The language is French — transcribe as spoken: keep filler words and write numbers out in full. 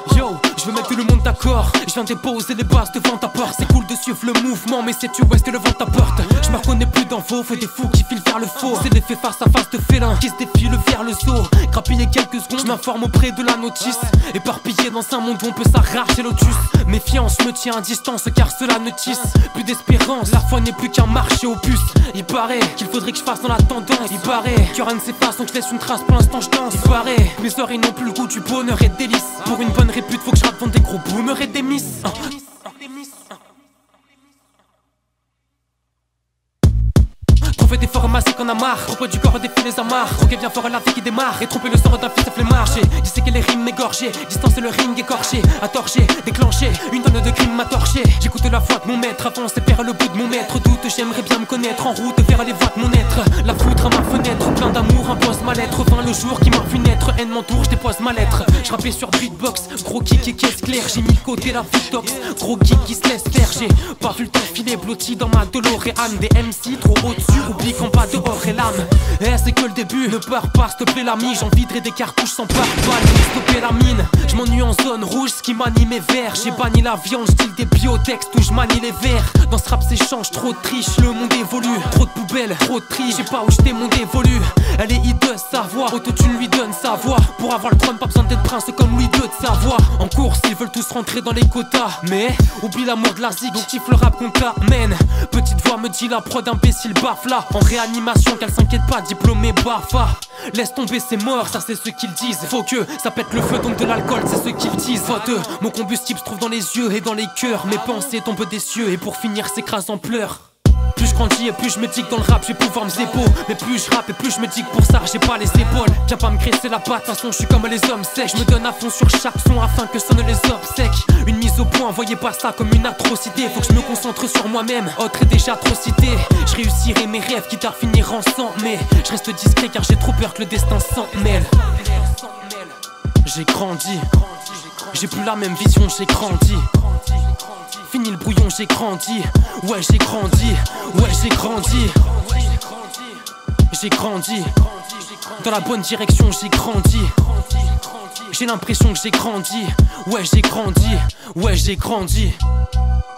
Yo, je veux mettre tout le monde d'accord. Je viens déposer les bases devant ta porte. C'est cool de suivre le mouvement, mais sais-tu où est-ce que le vent t'apporte? Je me reconnais plus dans vos feux, des fous qui filent vers le faux. C'est l'effet face à face de félin qui se défile vers le zoo. Grappiller quelques secondes, je m'informe auprès de la notice. Éparpillé dans un monde où on peut s'arracher lotus. Méfiance me tient à distance car cela ne tisse plus d'espérance. La foi n'est plus qu'un marché aux puces. Il paraît qu'il faudrait que je fasse dans la tendance. Il paraît que rien ne s'efface donc je laisse une trace, pour l'instant je danse. Il paraît que mes oreilles n'ont plus le goût du bonheur et délice. Pour une bonne répute faut que je rappe devant des gros boomers et des miss. ah. Trouver des formes masses qu'on a marre. Propos du corps défier les amarres. Droguer bien fort la vie qui démarre. Et tromper le sort d'un fils de flemmard. J'ai disséqué les rimes égorgées. Distancer le ring écorché. À torcher, déclencher. Une tonne de crimes m'a torché. J'écoute la voix de mon maître. Avance et vers le bout de mon maître. Doute, j'aimerais bien me connaître. En route vers les voies de mon être. La foudre à ma fenêtre. Plein d'amour impose ma lettre. Vint le jour qui m'a vu naître. Haine m'entoure, je dépose ma lettre. Je rappais sur beatbox. Gros kick et caisse claire. J'ai mis de côté la Vitox. Gros kick qui se laisse faire. J'ai pas vu le temps filer blotti dans ma DeLorean. Des M C trop au-dessus. Oublie qu'en bas dehors est l'âme. Eh c'est que le début, ne pars pas s'il te plaît l'ami. J'enviderai des cartouches sans pare-balles pour stopper la mine. Je m'ennuie en zone rouge, ce qui m'anime est vert. J'ai banni la viande, style des biotextes où je manie les verres. Dans ce rap s'échange, trop de triche, le monde évolue. Trop de poubelles, trop de tri, j'ai pas où jeter mon dévolu. Elle est hideuse sa voix, autotune lui donne sa voix. Pour avoir le trône pas besoin d'être prince comme Louis deux de Savoie. En course ils veulent tous rentrer dans les quotas. Mais oublie l'amour de la zig, donc kiffe le rap qu'on t'amène. Petite voix me dit la prod imbécile baffe là. En réanimation qu'elle s'inquiète pas, diplômé bafa. Laisse tomber c'est mort, ça c'est ce qu'ils disent. Faut que ça pète le feu donc de l'alcool c'est ce qu'ils disent. Vote, mon combustible se trouve dans les yeux et dans les cœurs. Mes pensées tombent des cieux et pour finir s'écrasent en pleurs. Plus je grandis et plus je me dis que dans le rap je vais pouvoir me zépo. Mais plus je rappe et plus je me dis que pour ça j'ai pas les épaules. Viens pas me graisser la patte, de toute façon je suis comme les hommes secs. Je me donne à fond sur chaque son afin que sonnent les obsèques. Une mise au point, voyez pas ça comme une atrocité. Faut que je me concentre sur moi-même, autre est déjà trop cité. Je réussirai mes rêves quitte à finir en sang. Mais je reste discret car j'ai trop peur que le destin s'en mêle. J'ai grandi, j'ai plus la même vision, j'ai grandi. Fini le brouillon, j'ai grandi. Ouais, j'ai grandi. Ouais, j'ai grandi. J'ai grandi. Dans la bonne direction, j'ai grandi. J'ai l'impression que j'ai grandi. Ouais, j'ai grandi. Ouais, j'ai grandi.